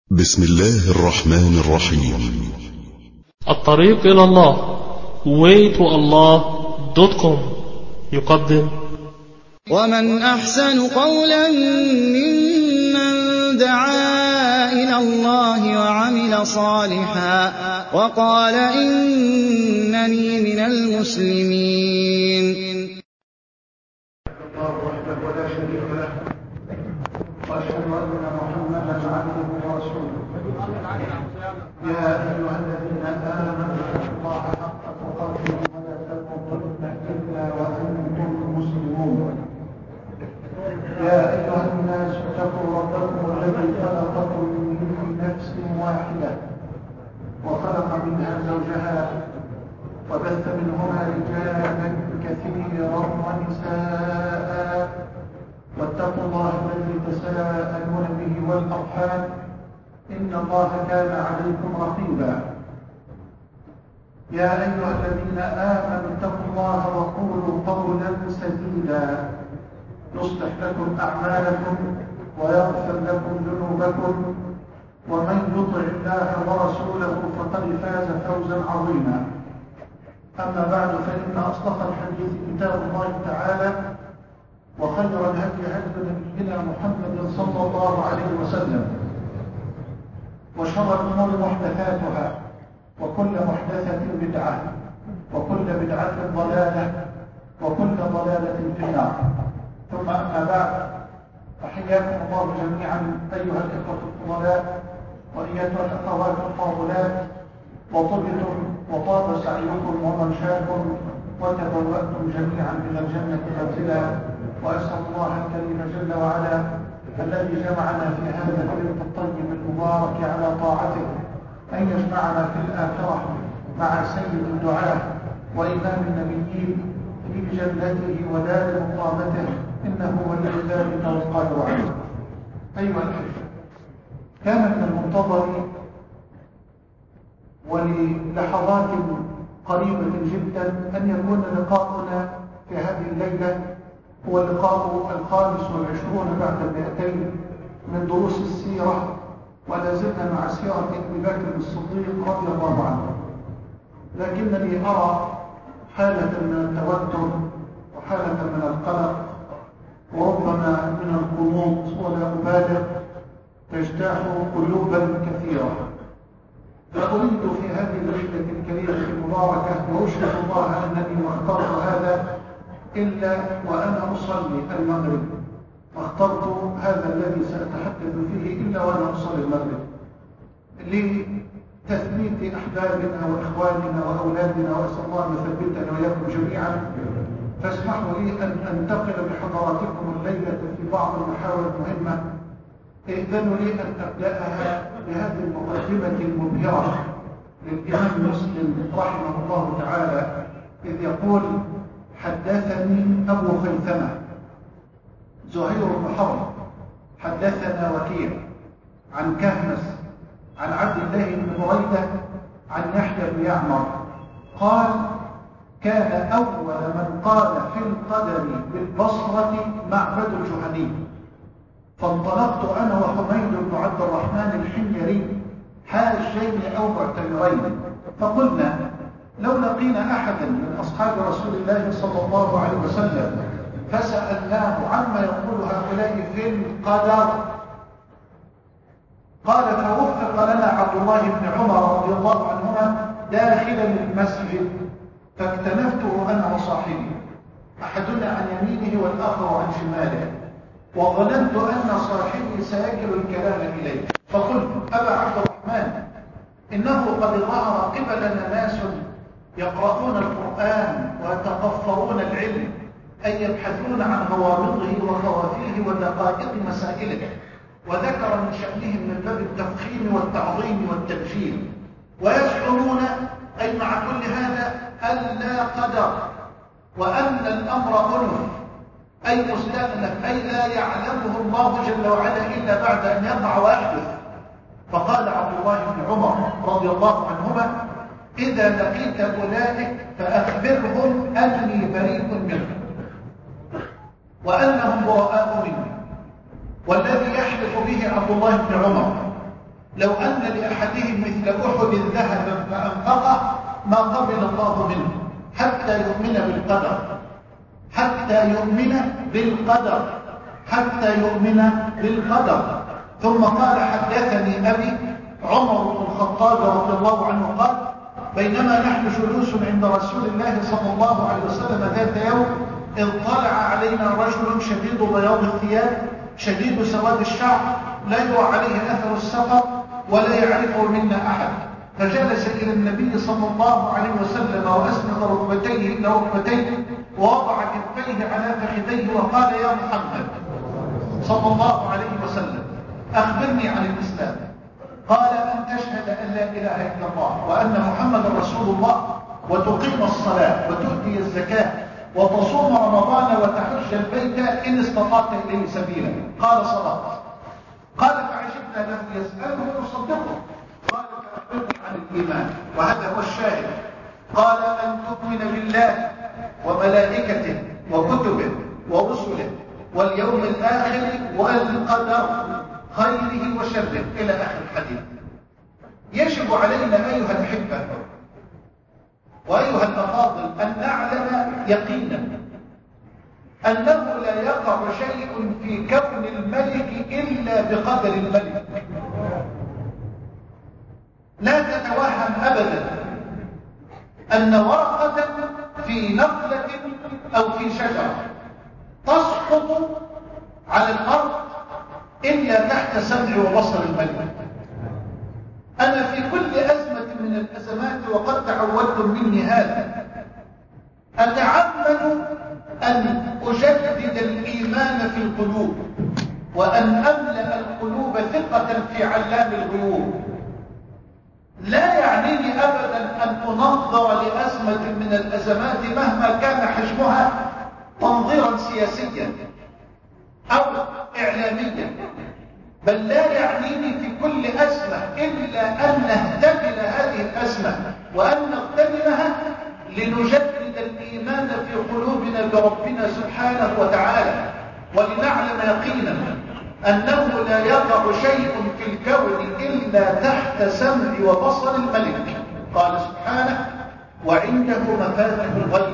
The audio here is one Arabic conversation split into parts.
بسم الله الرحمن الرحيم. الطريق إلى الله waytoallah.com يقدم ومن أحسن قولا ممن دعا إلى الله وعمل صالحا وقال إنني من المسلمين. وحده ولا شريك له وأشهد أن محمدا عبده ورسوله. يا أيها الذين آمنوا اتقوا الله حق تقاته ولا تموتن إلا وأنتم مسلمون. يا أيها الناس اتقوا ربكم الذي خلقكم من نفس واحدة وخلق منها زوجها وبث منهما رجالا كثيرا ونساء واتقوا الله الذي تساءلون به والأرحام إن الله كان عليكم رقيبا. يا أيها الذين آمنوا اتقوا الله وقولوا قولا سديدا يصلح لكم أعمالكم ويغفر لكم ذنوبكم ومن يطع الله ورسوله فقد فاز فوزا عظيما. أما بعد فإن أصدق الحديث كتاب الله تعالى وخير الهدي هدي نبينا محمد صلى الله عليه وسلم وشر الأمور محدثاتها وكل محدثة بدعة وكل بدعة ضلالة وكل ضلالة في النار. ثم أما بعد فحياكم الله جميعا أيها الإخوة الفضلاء وأيتها الأخوات الفاضلات، وطبتم وطاب سعيكم وممشاكم وتبوأتم جميعا إلى الجنة منزلا. وأسأل الله الكريم جل وعلا الذي جمعنا في هذا اليوم الطيب المبارك على طاعته أن يجمعنا في الآخرة مع سيد الدعاة وإمام النبيين في جنته ودار مقامته، إنه ولي ذلك والقادر عليه. أيها الأحبة، كان من المنتظر وللحظات قريبة جدا أن يكون لقاؤنا في هذه الليلة هو اللقاء 25 بعد 200 من دروس السيرة، ولا زلنا مع سيرة أبي بكر الصديق رضي الله عنه. لكنني أرى حالة من التوتر وحالة من القلق وربما من القنوط ولا أبالغ تجتاح قلوبا كثيرة. فأريد في هذه الليلة الكريمة المباركة وأشهد الله أنني ما اخترت هذا إلا وأنا أصلي المغرب، واخترت هذا الذي سأتحدث فيه إلا وأنا أصلي المغرب لتثبيت أحبابنا وإخواننا وأولادنا، وأسأل الله أن يثبتنا وإياكم جميعا. فاسمحوا لي أن أنتقل بحضراتكم الليلة في بعض المحاور المهمة. ائذنوا لي أن أبدأها بهذه المقدمة المبهرة للإمام مسلم رحمه الله تعالى، إذ يقول: حدثني أبو خيثمة زهير بن حرب حدثنا وكيع عن كهمس عن عبد الله بن بريدة عن يحيى بن يعمر قال: كان أول من قال في القدر بالبصرة معبد الجهني، فانطلقت أنا وحميد بن عبد الرحمن الحميري حاجين أو معتمرين، فقلنا: لو لقينا أحدا من أصحاب رسول الله صلى الله عليه وسلم فسألناه عما يقول هؤلاء في القدر، قال: فوفق لنا عبد الله بن عمر رضي الله عنهما داخلا المسجد، فاكتنفته أنا وصاحبي، أحدنا عن يمينه والآخر عن شماله، وظننت أن صاحبي سيكل الكلام إليه، فقلت: أبا عبد الرحمن، إنه قد ظهر قبلنا ناس يقرؤون القرآن ويتقفرون العلم، أي يبحثون عن غوامضه وخوافيه ودقائق مسائله، وذكر من شأنهم من باب التفخيم والتعظيم والتبجيل، ويزعمون أي مع كل هذا أن لا قدر، وأن الأمر أنف أي مستأنف، أي لا يعلمه الله جل وعلا إلا بعد أن يقع ويحدث. فقال عبد الله بن عمر رضي الله عنهما: إذا لقيت أولئك فأخبرهم أني بريء منهم وأنهم براء مني. والذي يحلف به عبد الله بن عمر لو أن لأحدهم مثل أحد ذهبا فأنفقه ما قبل الله منه حتى يؤمن بالقدر، حتى يؤمن بالقدر، حتى يؤمن بالقدر. ثم قال حدثني أبي عمر بن الخطاب رضي الله عنه قال بينما نحن جلوس عند رسول الله صلى الله عليه وسلم ذات يوم إذ طلع علينا رجل شديد بياض الثياب شديد سواد الشعر لا يرى عليه أثر السفر ولا يعرفه منا أحد، فجلس إلى النبي صلى الله عليه وسلم وأسند ركبتيه إلى ركبتيه ووضع كفيه على فخذيه وقال يا محمد صلى الله عليه وسلم أخبرني عن الإسلام. قال أن تشهد أن لا إله إلا الله وأن محمد رسول الله وتقيم الصلاة وتؤتي الزكاة وتصوم رمضان وتحج البيت إن استطعت إليه سبيلا. قال صدقت. قال فعجبنا له يسأله ويصدقه. قال فأخبرني عن الإيمان، وهذا هو الشاهد. قال أن تؤمن بالله وملائكته وكتبه ورسله واليوم الآخر والقدر خيره وشره إلى آخر الحديث. يجب علينا أيها الأحبة وأيها الأفاضل أن نعلم يقينا أنه لا يقع شيء في كون الملك إلا بقدر الملك. لا تتوهم أبدا أن ورقة في نخلة أو في شجرة تسقط على الأرض إلا تحت سمع وبصر الملك. أنا في كل أزمة من الأزمات وقد تعودتم مني هذا أتعمد أن أجدد الإيمان في القلوب وأن أملأ القلوب ثقة في علام الغيوب. لا يعنيني أبدا أن أنظر لأزمة من الأزمات مهما كان حجمها تنظيرا سياسيا أو إعلاميا، بل لا يعنيني في كل أزمة إلا أن نهتدل هذه الأزمة وأن نغتنمها لنجدد الإيمان في قلوبنا بربنا سبحانه وتعالى، ولنعلم يقينا أنه لا يقع شيء في الكون إلا تحت سمع وبصر الملك. قال سبحانه وعنده مفاتح الغيب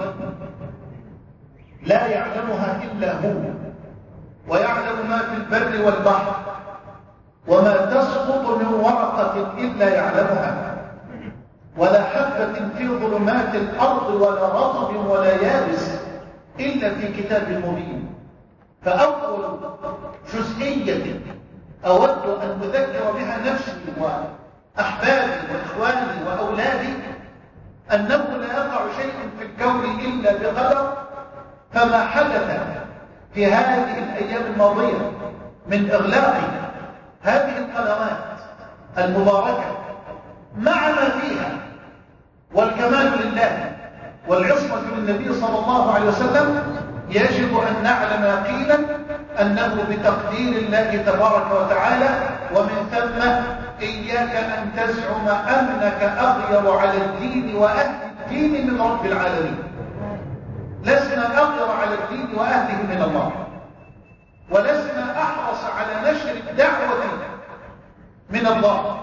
لا يعلمها إلا هو ويعلم ما في البر والبحر وما تسقط من ورقة إلا يعلمها ولا حبة في ظلمات الأرض ولا رطب ولا يابس إلا في كتاب مبين. فأول جزئية أود أن أذكر بها نفسي وأحبابي وإخواني وأولادي أنه لا يقع شيء في الكون إلا بقدر. فما حدث في هذه الأيام الماضية من إغلاق هذه القنوات المباركة مع ما فيها والكمال لله والعصمة للنبي صلى الله عليه وسلم يجب أن نعلم يقينا أنه بتقدير الله تبارك وتعالى، ومن ثم إياك أن تزعم أنك أغير على الدين وأهل الدين من رب العالمين. لسنا أغير على الدين وأهله من الله، ولسنا أحرص على نشر الدعوة من الله.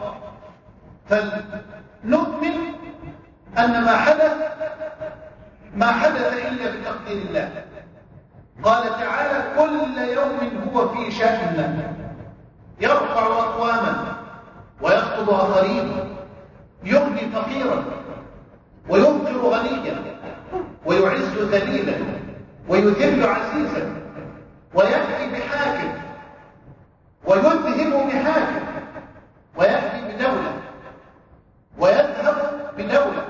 فنؤمن أن ما حدث إلا بتقدير الله. قال تعالى كل يوم هو في شأن يرفع أقواما ويخطب آخرين، يغني فقيرا وينكر غنيا ويعز ذليلا ويذل عزيزا، ويأتي بحاكم ويذهب بحاكم، ويأتي بدولة ويذهب بدولة.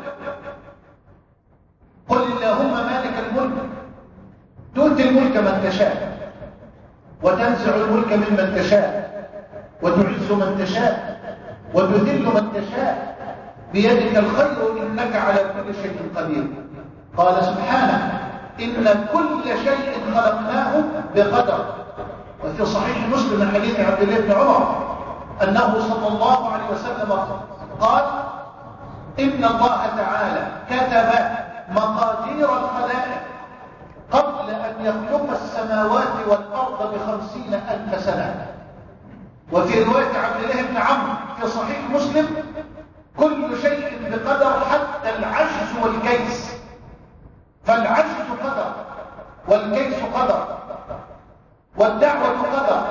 قل اللهم مالك الملك تؤتي الملك من تشاء وتنزع الملك ممن تشاء وتعز من تشاء وتذل من تشاء بيدك الخير إنك على كل شيء قدير. قال سبحانه إن كل شيء خلقناه بقدر. وفي صحيح مسلم من حديث عبد الله بن عمر أنه صلى الله عليه وسلم قال إن الله تعالى كتب مقادير الخلائق قبل أن يخلق السماوات والأرض ب50,000 سنة. وفي رواية عبد الله بن عمرو في صحيح المسلم كل شيء بقدر حتى العجز والكيس، فالعجز قدر والكيس قدر والدعوة قدر،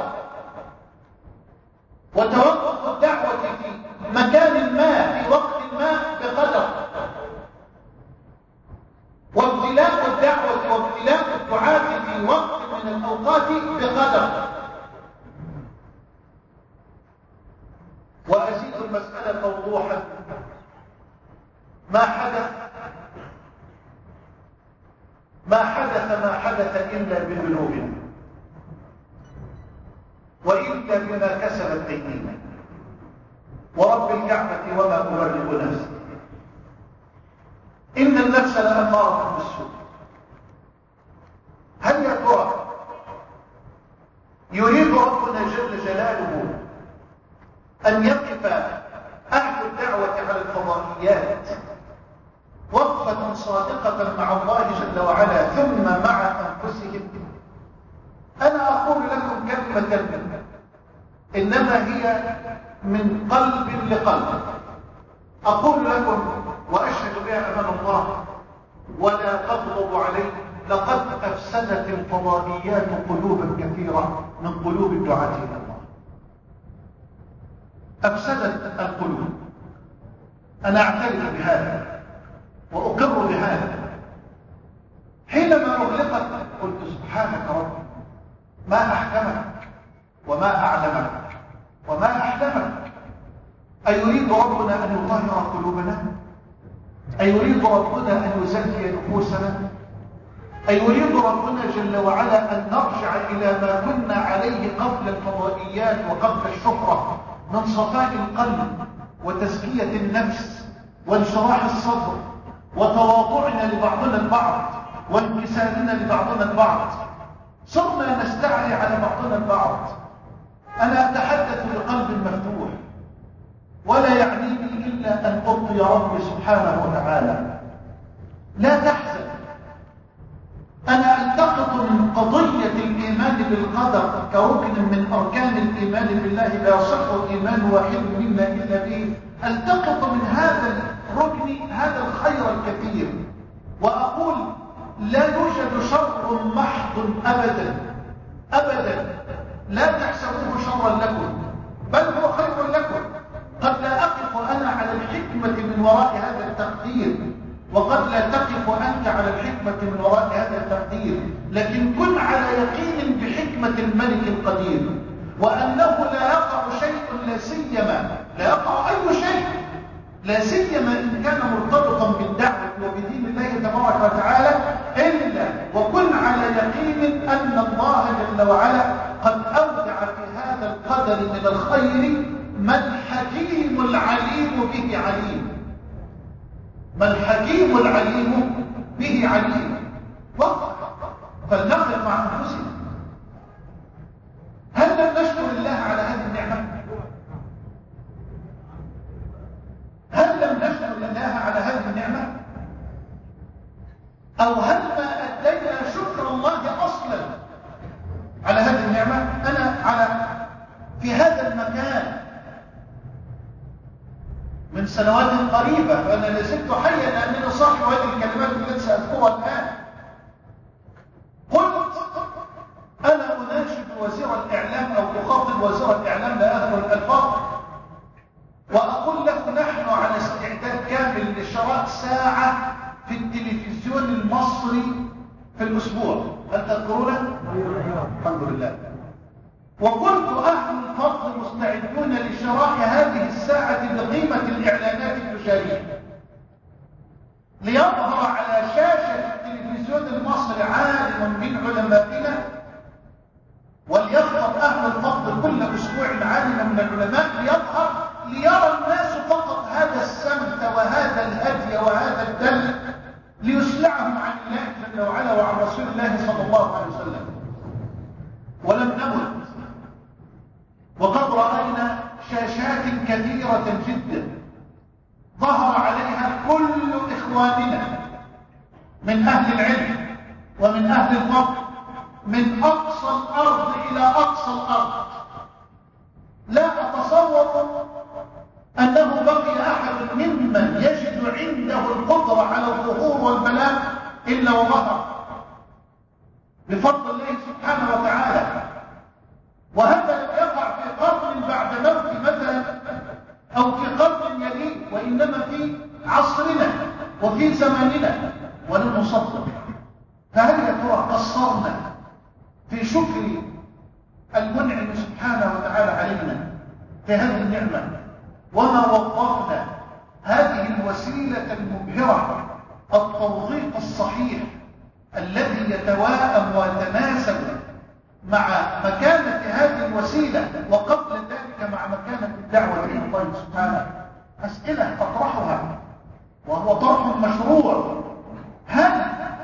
وتوقف الدعوة في مكان ما في وقت ما بقدر، وابتلاء الدعوة وابتلاء الدعاة في وقت من الأوقات بقدر. وأزيد المسألة وضوحا، ما حدث إلا بذنوبنا وإلا بما كسبت أيدينا، ورب الكعبة وما أبرئ نفسي، إن النفس لأمارة بالسوء. هل يا ترى يريد ربنا جل جلاله أن يقف أهل الدعوة على الفضائيات وقفة صادقة مع الله جل وعلا ثم مع أنفسهم؟ أنا أقول لكم كلمة إنما هي من قلب لقلب، أقول لكم وأشهد بها أمام الله ولا تغضب علي، لقد أفسدت الفضائيات قلوبا كثيرة من قلوب الدعاة إلى الله، أفسدت القلوب. أنا أعترف بهذا وأقر بهذا. حينما أغلقت قلت سبحانك رب، ما أحكمك وما أعلمك وما أحلمك. أيريد ربنا أن يطهر قلوبنا؟ أيريد ربنا أن يزكي نفوسنا؟ أيريد ربنا جل وعلا أن نرجع إلى ما كنا عليه قبل الفضائيات وقبل الشهرة من صفاء القلب وتزكية النفس وانشراح الصدر وتواضعنا لبعضنا البعض وانكسارنا لبعضنا البعض؟ صرنا نستعلي على بعضنا البعض. أنا أتحدث بقلب مفتوح ولا يعنيني إلا أن أرضي ربي سبحانه وتعالى. لا تحزن، أنا ألتقط من قضية الإيمان بالقدر كركن من أركان الإيمان بالله، لا يصح إيمان واحد منا إلا به. ألتقط من هذا الركن هذا الخير الكثير وأقول لا يوجد شر محض أبدا أبدا، لا تحسبوه شرا لكم بل هو خير لكم. قد لا أقف أنا على الحكمة من وراء هذا التقدير، وقد لا تقف أنت على الحكمة من وراء هذا التقدير، لكن كن على يقين بحكمة الملك القدير، وأنه لا يقع شيء لا يقع أي شيء لا سيما إن كان مرتبطا بالدعوة وبدين الله تبارك وتعالى، إلا وكن على يقين أن الله جل وعلا قد أودع في هذا القدر من الخير ما الحكيم العليم به عليم، ما الحكيم العليم به عليم. وقف فلنقف مع أنفسنا، هل لم نشكر الله على هذه النعمة؟ هل لم نشكر الله على هذه النعمة؟ أو هل ما أدينا شكر الله أصلا على هذه النعمة؟ أنا في هذا المكان من سنوات قريبة، فأنا لازلت حيا لأنني صاحب هذه الكلمات التي سأذكرها الآن. قلت أنا أناشد وزير الإعلام أو أخاطب وزير الإعلام، لا أذكر الألفاظ، وأقول له نحن على استعداد كامل لشراء ساعة في التلفزيون المصري في الأسبوع. هل تذكرونه؟ الحمد لله. وقلت أهل الفضل مستعدون لشراء هذه الساعة بقيمة الإعلانات التجارية، ليظهر على شاشة التلفزيون المصري عالم من علمائنا، وليخطب أهل الفضل كل أسبوع عالما من العلماء ليظهر ليرى الناس فقط هذا السمت وهذا الهدي وهذا الدل، ليسلعهم عن الله جل وعلا وعن رسول الله صلى الله عليه وسلم. ولم نمت وقد رأينا شاشات كثيرة جدا ظهر عليها كل إخواننا من أهل العلم ومن أهل الفضل من أقصى الأرض إلى أقصى الأرض. لا أتصور أنه إلا وظهر بفضل الله سبحانه وتعالى. وهذا لم يقع في قرن بعد موت مثلا أو في قرن يليه، وإنما في عصرنا وفي زماننا ولم نصدق. فهل يا ترى قصرنا في شكر المنعم سبحانه وتعالى علينا في هذه النعمة، وما وظفنا هذه الوسيلة المبهرة، التوظيف الصحيح الذي يتواءم ويتناسب مع مكانة هذه الوسيلة، وقبل ذلك مع مكانة الدعوة إلى الله سبحانه؟ أسئلة أطرحها وهو طرح مشروع. هل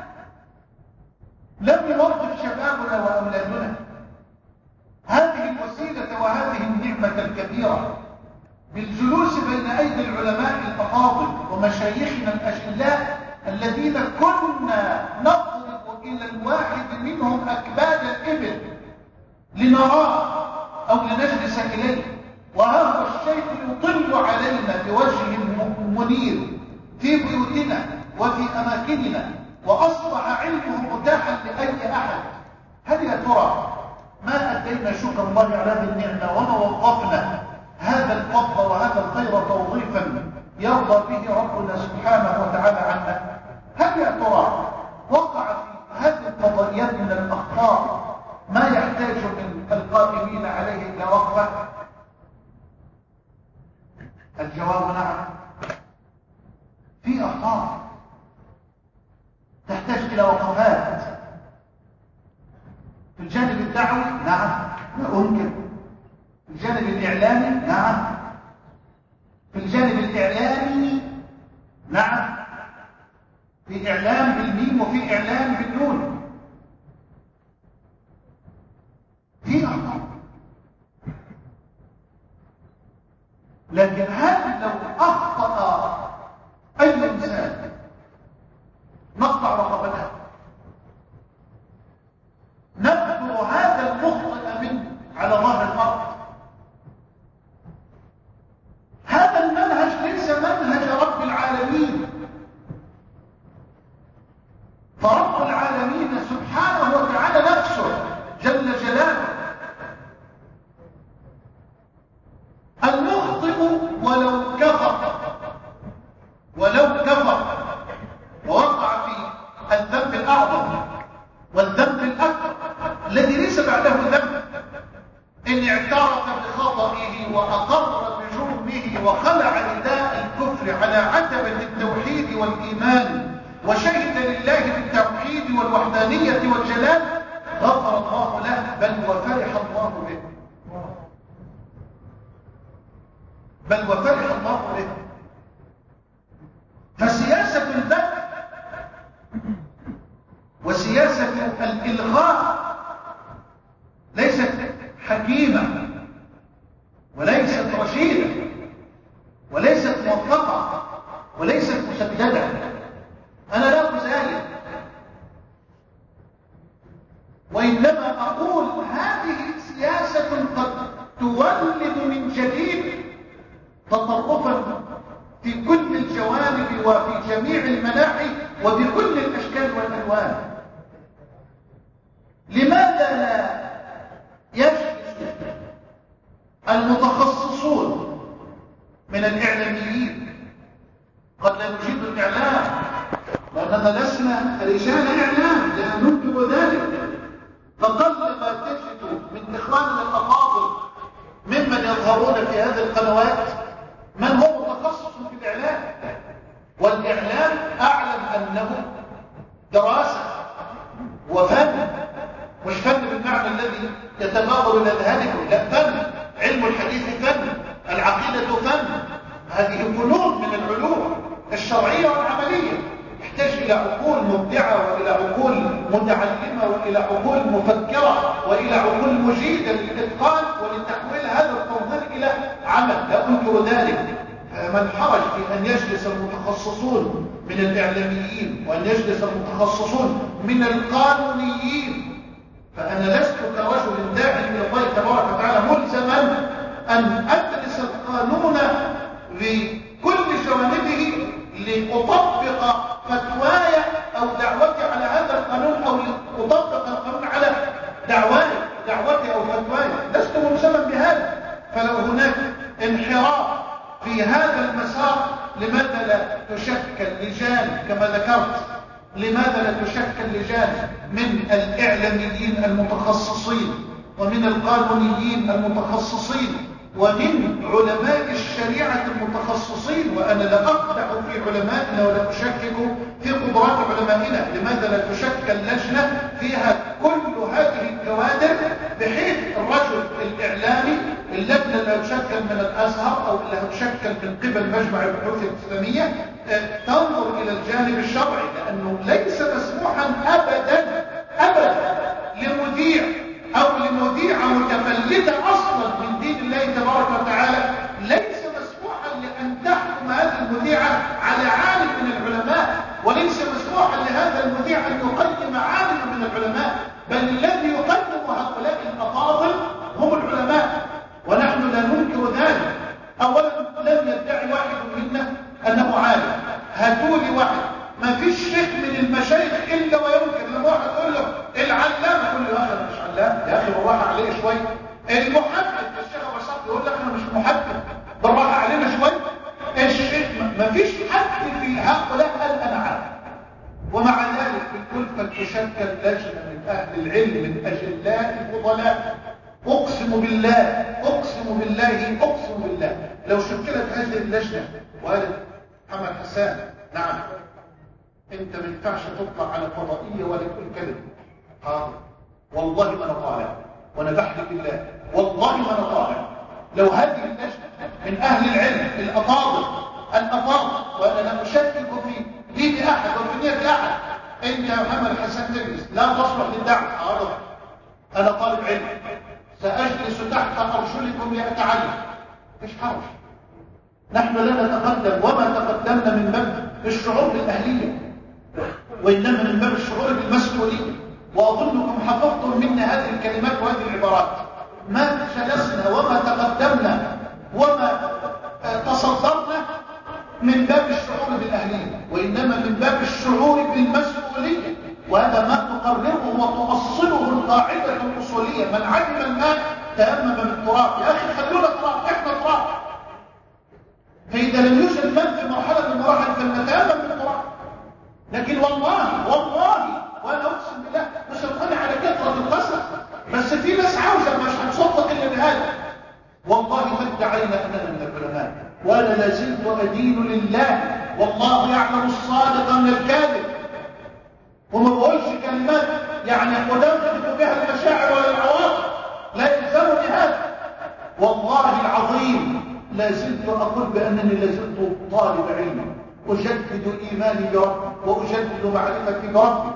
لم يوظف شبابنا وأولادنا هذه الوسيلة وهذه النعمة الكبيرة بالجلوس بين أيدي العلماء الأفاضل ومشايخنا الأجلاء الذين كنا نضرب إلى الواحد منهم أكباد الإبل لنراه أو لنجلس إليه، وهذا الشيخ يطل علينا بوجه منير في بيوتنا وفي أماكننا، وأصبح علمه متاحا لأي أحد؟ هل يا ترى ما أدينا شكر الله على هذه النعمة، وما وظفنا هذا الفضل وهذا الخير توظيفا يرضى به ربنا سبحانه وتعالى عنا؟ هل يا ترى وقع في هذه القضايات من الأخطاء ما يحتاج من القائمين عليه إلى وقفة؟ الجواب نعم، في أخطاء تحتاج إلى وقفات. في الجانب الدعوي نعم لا أنكر، في الجانب الإعلامي نعم، في الجانب الإعلامي نعم، في إعلام بالميم وفي إعلام بالنون، في أخطاء. لكن هل لو أخطأ أي إنسان نقطع رقبته؟ نبذر هذا المخطئ منه على ظهر الأرض؟ هذا المنهج ليس منهج رب العالمين. فرب العالمين سبحانه وتعالى نفسه جل جلاله المخطئ ولو كفر ووقع في الذنب الأعظم والذنب الأكبر الذي ليس بعده ذنب، إن اعترف بخطئه وأقر بجرمه وخلع رداء الكفر على عتبة التوحيد والإيمان وشهد لله بالتوحيد والوحدانية والجلال، غفر الله له بل وفرح الله به، بل وفرح الله به. فسياسة الذنب وسياسة الإلغاء ليست حكيمة وليست رشيدة وليست موفقة وليست مسددة. أنا لا أزايد، وإنما أقول هذه سياسة قد تولد من جديد تطرفا في كل الجوانب وفي جميع المناحي وبكل الأشكال والألوان. لماذا لا يجلس المتخصصون من الإعلاميين؟ قد لا نجيد الإعلام لأننا لسنا رجال إعلام، لا ننكر ذلك، فقل ما تجد من إخواننا الأفاضل ممن يظهرون في هذه القنوات من هو متخصص في الإعلام، والإعلام أعلم أنه دراسة وفن، مش فن بالمعنى الذي يتبادر إلى أذهانكم، لا، فن. علم الحديث فن، العقيدة فن، هذه فنون من العلوم الشرعية والعملية، يحتاج إلى عقول مبدعة وإلى عقول متعلمة وإلى عقول مفكرة وإلى عقول مجيدة للإتقان ولتحويل هذا التنظير إلى عمل، لا أنكر ذلك. من حرج في أن يجلس المتخصصون من الإعلاميين وأن يجلس المتخصصون من القانونيين، فأنا لست كرجل داعي إلى الله تبارك وتعالى ملزما أن أدرس القانون بكل جوانبه لأطبق فتواي أو دعوتي في هذا المسار لماذا لا تشكل لجان كما ذكرت؟ لماذا لا تشكل لجان من الإعلاميين المتخصصين ومن القانونيين المتخصصين ومن علماء الشريعة المتخصصين؟ وأنا لا أقدح في علمائنا ولا أشكك في قدرات علمائنا. لماذا لا تشكل لجنة فيها كل هذه الكوادر، بحيث الرجل الإعلامي، اللجنة اللي تشكل من الأزهر أو اللي تشكل من قبل مجمع البحوث الإسلامية تنظر إلى الجانب الشرعي، لأنه ليس مسموحا أبدا لمذيع أو لمذيعة متفلتة أصلا من دين الله تبارك وتعالى، ليس مسموحا لأن تحكم هذه المذيعة على عالم من العلماء، وليس مسموحا لهذا المذيع أن يقدم عالم من العلماء، بل الذي يقدم هؤلاء الأفاضل هم العلماء، ونحن لا ننكر ذلك. أولا لم يدعي واحد منا أنه عالم. هاتوا لي واحد، ما فيش شيخ من المشايخ إلا ويمكن لما واحد يقول له العلامة يقول له يا أخي أنا مش علام، يا أخي بالراحة عليه شوي. المحدث الشيخ أبو صاحب يقول لك أنا مش محدث، بالراحة علينا شوي. الشيخ ما فيش حد في هؤلاء قال أنا عالم. ومع ذلك الكلفة تشكل لجنة من أهل العلم من أجلاء الفضلاء. أقسم بالله لو شكلت هذه اللجنة وقالت محمد حسان نعم انت ما ينفعش تطلع على فضائية ولا تقول كلمة، حاضر والله ما انا طالع، وانا بحلف بالله والله ما انا طالع. لو هذه اللجنة من اهل العلم الافاضل وانا لا اشكك في دين احد وفي نية احد، انت يا محمد حسان تجلس لا تصلح للدعوة، حاضر انا طالب علم سأجلس تحت أرجلكم لأتعلم، مش حرج. نحن لا نتقدم وما تقدمنا من باب الشعور بالأهلية، وإنما من باب الشعور بالمسؤولية. وأظنكم حفظتم منا هذه الكلمات وهذه العبارات. ما جلسنا وما تقدمنا وما تصدرنا من باب الشعور بالأهلية، وإنما من باب الشعور بالمسؤولية. وهذا ما تقرره وتؤصله القاعدة الأصولية: من علم الماء تيمم بالتراب. يا أخي خلونا تراب، إحنا تراب. فإذا لم يوجد ماء في مرحلة من المراحل فلنتيمم بالتراب. لكن والله وأنا أقسم بالله مش هنقنع على كثرة القسم، بس في ناس عاوزة مش هتصدق إلا بهذا. والله ما ادعينا أننا من العلماء، وأنا لازلت أدين لله، والله يعلم الصادق من الكاذب. وما بقولش كلمات يعني أدمج بها المشاعر ولا العواطف، لا يلزمني هذا. والله العظيم لازلت أقول بأنني لازلت طالب علم، أجدد إيماني بربي وأجدد معرفتي بربي،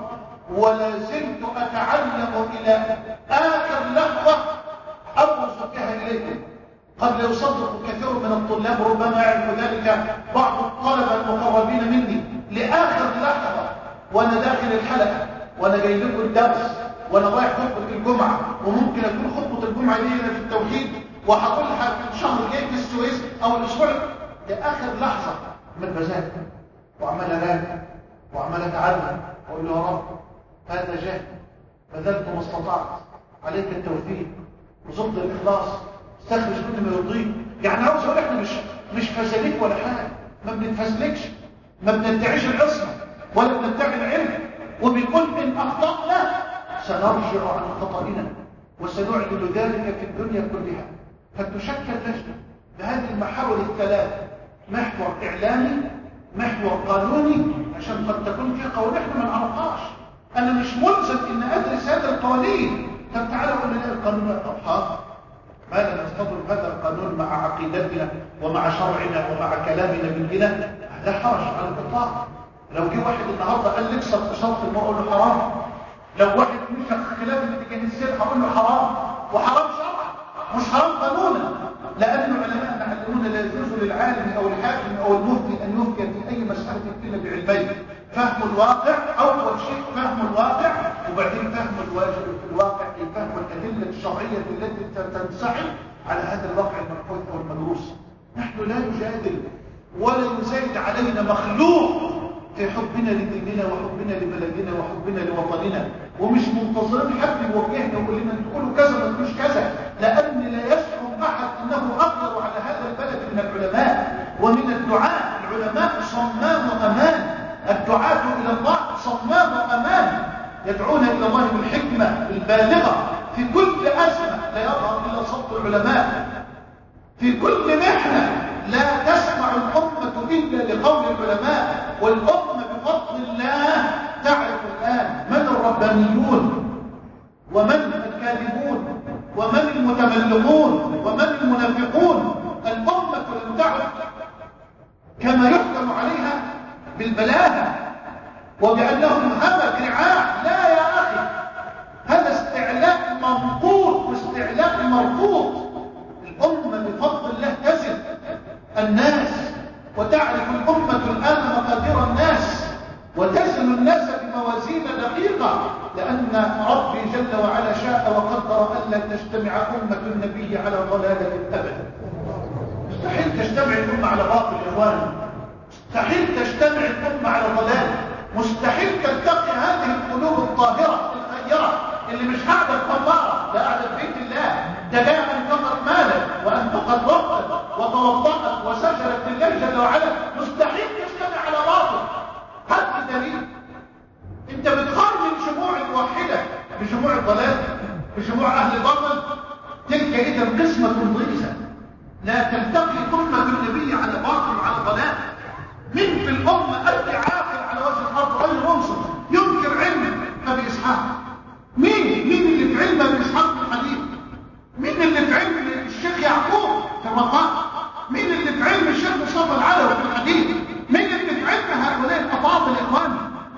ولازلت أتعلم إلى آخر لحظة أبرز بها إليكم. قد لا يصدق كثير من الطلاب، ربما يعرف ذلك بعض الطلبة المقربين مني، لآخر لحظة وانا داخل الحلقة وانا جاي لكم الدرس وانا رايح خطبة الجمعة، وممكن اكون خطبة الجمعة دي هنا في التوحيد وهقولها في الشهر الجاي في السويس او الاسبوع، لاخر لحظة من بذاكر وعمال اراجع وعمال اتعلم واقول له يا رب هذا جهد بذلت ما استطعت، عليك التوفيق وصدق الاخلاص، استخرج كل ما يرضيك. يعني عاوز اقول احنا مش فزلك ولا حاجة، ما بنتفزلكش، ما بندعيش العصمة ولا بندعي العلم، وبنقول ان اخطأنا سنرجع عن خطئنا وسنعلن ذلك في الدنيا كلها. فتشكل لجنة بهذه المحاور الثلاث: محور اعلامي، محور قانوني، عشان قد تكون في قوانين احنا ما نعرفهاش. انا مش ملزم ان ادرس هذا القوانين. طب تعالى قول لنا القانون حاضر، ما لا نستطيع هذا القانون مع عقيدتنا ومع شرعنا ومع كلامنا بالله، لا حرج على الاطلاق. لو جه واحد النهارده قال لك شرط المرء اقول له حرام، لو واحد مشى خلاف اتجاه السير هقول له حرام، وحرام شرعا مش حرام قانونا. لان علماءنا علمونا لا يجوز للعالم او الحاكم او المفتي ان يفتي في اي مساله الا بعلمين: فهم الواقع، اول شيء فهم الواقع، وبعدين فهم الواجب في الواقع، فهم الادله الشرعيه التي تنسحب على هذا الواقع المبحوث والمدروس. نحن لا نجادل ولا يزايد علينا مخلوق في حبنا لديننا وحبنا لبلدنا وحبنا لوطننا، ومش منتظرين حد يوجهنا ويقول لنا تقولوا كذا ما تقولوش كذا، لان لا يشعر احد انه اقدر على هذا البلد من العلماء ومن الدعاء. العلماء صمام أمان، الدعاة إلى الله صمام أمان، يدعون إلى الله بالحكمة البالغة. في كل أزمة لا يظهر إلا صوت العلماء، في كل محنة لا تسمع الأمة إلا لقول العلماء. والأمة بفضل الله تعرف الآن من الربانيون ومن الكاذبون ومن المتملقون ومن المنافقون. الأمة لم تعد كما يحكم عليها بالبلاهة وبأنهم همج رعاع. لا يا أخي، هذا استعلاء منقوط واستعلاء مرفوض. الأمة بفضل الله تزن الناس، وتعرف الأمة الآن مقادير الناس، وتزن الناس بموازين دقيقة، لأن ربي جل وعلا شاء وقدر أن لا تجتمع أمة النبي على ضلالة أبدا. مستحيل تجتمع الأمة على باطل يا إخواني، مستحيل تجتمع الأمة على ضلال، مستحيل تلتقي هذه القلوب الطاهرة الخيرة اللي مش قاعدة الطمارة، ده قاعدة في بيت الله، ده جاء أنفقت مالا وأنفقت وقتا وتوضأت وسجدت لله جل وعلا. مستحيل تجتمع على باطل. هات دليل. انت بتقارن جموع الواحدة بجموع الضلال، بجموع أهل الباطل، تلك إذا قسمة ضيزة. لا تلتقي أمة النبي على باطل وعلى ضلال. من في الأمة أي عاقل على وجه الأرض أي منصف ينكر علم أبي إسحاق؟ مين اللي في علم أبي إسحاق في الحديث؟ مين اللي في علم الشيخ يعقوب في الرقاق؟ مين اللي في علم الشيخ مصطفى العلوي في الحديث؟ مين اللي في علم هؤلاء الأفاضل إخواني؟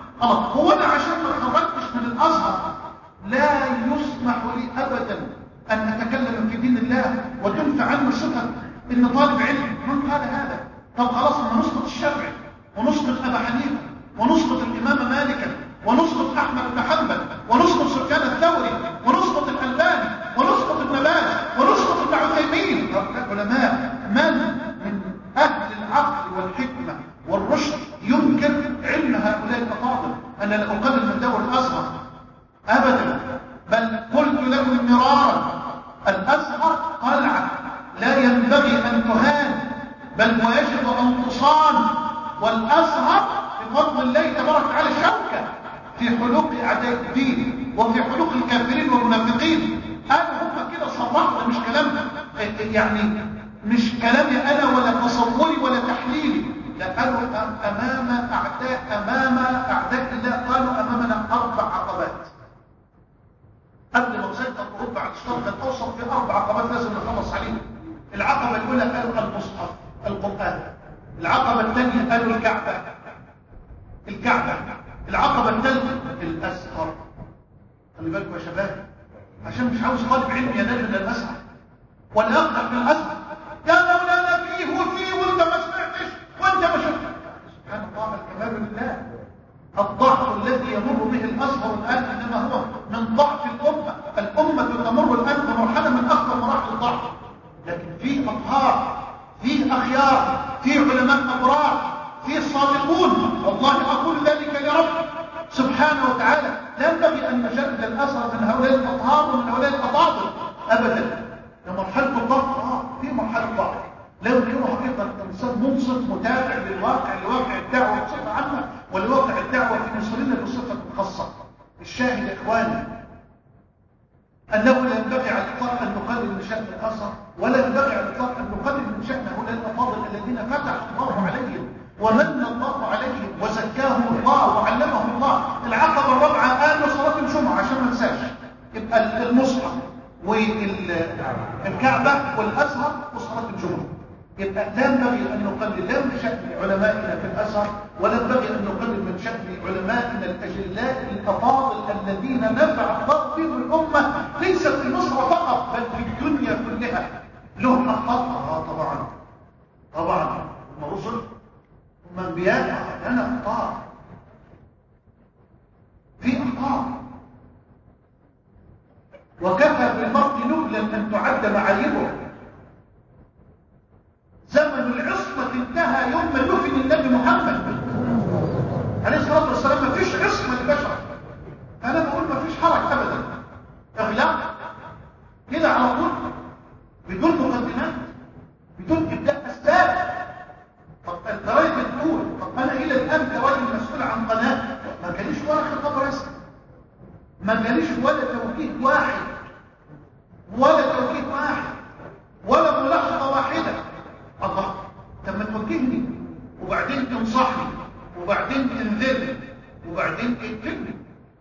هو أنا عشان ما خرجتش من الأزهر لا يسمح لي أبدا أن أتكلم في دين الله وتنفع عني صفة إن طالب علم. من قال هذا؟ طب خلاص نسقط الشافعي ونسقط أبا حنيفة ونسقط الإمام مالكا ونسقط أحمد بن حنبل ونسقط سفيان الثوري ونسقط الألباني ونسقط ابن باز ونسقط ابن عثيمين. علماء من أهل العقل والحكمة والرشد ينكر علم هؤلاء الأفاضل؟ أنا لا أقلل من دور الأزهر أبدا، بل قلت لكم مرارا الأزهر قلعة لا ينبغي أن تهان، بل ويجب أن تصان. والأزهر بفضل الله تبارك وتعالى شوكة في حلوق أعداء الدين وفي حلوق الكافرين والمنافقين. هم كده صرحوا، ده مش كلام يعني مش كلامي أنا ولا تصوري ولا تحليلي، لا، قالوا أمام أعداء الله، قالوا أمامنا 4 عقبات. قبل ما تسيطر أوروبا على الشرق الأوسط في 4 عقبات لازم نخلص عليهم. العقبة الأولى قالوا المصحف القرآن، العقبة الثانية قالوا الكعبة. العقبة الثالثة الأزهر. خلي بالكم يا شباب، عشان مش عاوز طالب علم ينال من الأزهر ولا يقرأ في الأزهر. يا مولانا فيه وانت ما سمعتش وانت ما شفتش. سبحان الله، الكمال لله. الضعف الذي يمر به الأزهر الآن إنما هو من ضعف الأمة تمر الآن بمرحلة من أكثر مراحل الضعف، لكن في أطهار، في أخيار، في علماء أبرار، في صادقون. والله أقول ذلك لرب سبحانه وتعالى. لا ينبغي أن نجرد الأزهر من هؤلاء الأطهار ومن هؤلاء الأفاضل أبدا. مرحلة الضعف في مرحلة ضعف لا يمكنه أيضا الإنسان منصف متابع لواقع الدعوة بصفة عامة ولواقع الدعوة في مصرنا بصفة خاصة. الشاهد يا إخواني أنه لا ينبغي على الإطلاق أن نقلل من شأن الأزهر، ولا ينبغي على الإطلاق أن نقلل من شأن هؤلاء الأفاضل الذين فتح الله عليهم ومن الله عليهم وزكاهم الله وعلمهم الله. العقبة الرابعة قالوا صلاة الجمعة عشان ما ننساش، يبقى المصحف والكعبة والأزهر وصلاة الجمعة. يبقى لا ينبغي أن نقلل لا من شأن علمائنا في الأزهر، ولا ينبغي أن نقلل من شأن علمائنا الأجلاء الأفاضل الذين نفع الله بهم الأمة ليس في مصر فقط بل في الدنيا كلها. لهم أخطاء طبعا هم رسل، هم أنبياء، لنا أخطاء، في أخطاء، وكفى بالمرء نبلا أن تعد معايبه. زمن العصمة انتهى يوم ما دفن النبي محمد عليه الصلاة والسلام. ما فيش عصمة للبشر. أنا بقول ما فيش حرج أبدا، إغلاق كده على طول بدون مقدمات، بدون إبداء أسباب. وبعدين تنصحني وبعدين تنذرني وبعدين تقتلني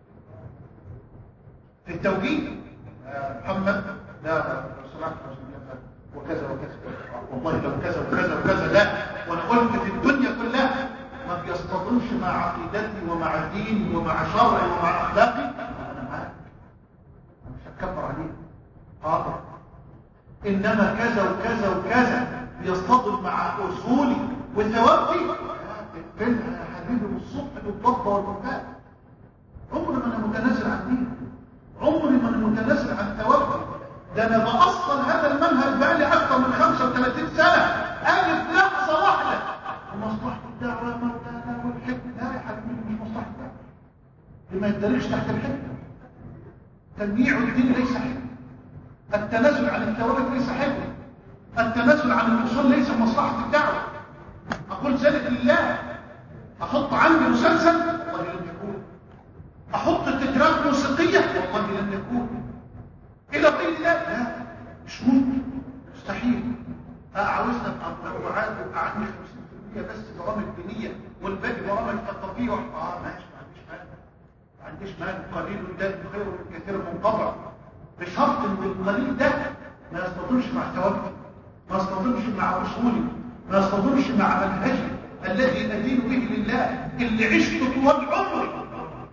في التوجيه. محمد لا لو سمحت وكذا وكذا، والله لو كذا وكذا وكذا، لا. وانا قلت في الدنيا كلها ما بيصطدمش مع عقيدتي ومع ديني ومع شرعي ومع اخلاقي، انا معاك، مش هتكبر عليه، حاضر. انما كذا وكذا وكذا بيصطدم مع اصولي وثوابتي، تقتلها يا حبيبي بالصبح بالضبط والبكاء. عمري ما انا متنازل عن ديني، عمري ما انا متنازل عن ثوابتي. ده انا بأصل هذا المنهج بقالي اكثر من 35 سنه، الف لحظه واحده ومصلحه الدعوه يا مولانا والحكمه. لا يا حبيبي، مش مصلحه الدعوه دي، ما يدركش تحت الحكمه. تنميع الدين ليس حكمه، التنازل عن الثوابت ليس حكمه، التنازل عن الاصول ليس مصلحه الدعوه. اقول ذلك لله. احط عندي مسلسل، والله لن يكون. احط تترات موسيقيه، والله لن يكون. الى غير ذلك، لا، مش ممكن، مستحيل. عاوزنا تنوعات ويبقى عندي 50% بس برامج دينيه والباقي برامج ثقافيه. ماشي، ما عنديش مانع. قليل الدين خير من كثير منقطع، بشرط ان القليل ده ما يصطدمش مع ثوابتي، ما يصطدمش مع اصولي، ما يصطدمش مع منهجي الذي ادين به لله، اللي عشت طوال عمري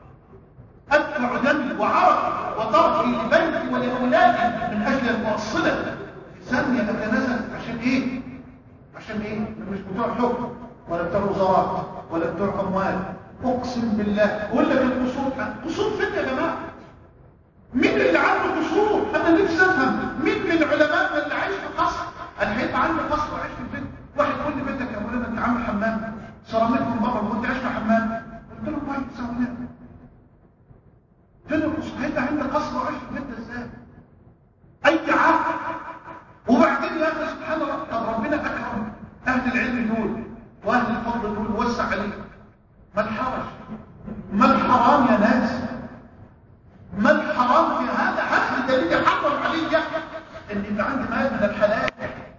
ادفع دمي وعرقي وتركي لبيتي ولاولادي من اجل المؤصله. ثانيه اتنازل عشان ايه؟ عشان ايه؟ مش بتوع حكم ولا بتوع وزارات ولا بتوع اموال. اقسم بالله اقول لك القصور، قصور فين يا جماعه؟ مين اللي عنده قصور؟ انا نفسي افهم مين من علمائنا اللي عايش في قصر. انا هيبقى عندي قصر وعايش في البيت، واحد يقول لي بيتك يا مولانا انت عامل حمام سيراميك من بره وانت عايش في حمام. قلت له كويس يا مولانا، فين القصر؟ هيبقى عندي قصر وعايش في البيت ده ازاي؟ اي عقل. وبعدين يا اخي سبحان الله، طب ربنا اكرم اهل العلم دول واهل الفضل دول ووسع عليهم، ما الحرج؟ ما الحرام يا ناس؟ ما الحرام في هذا؟ هات لي دليل يحرم علي ان يبقى عندي مال من الحلال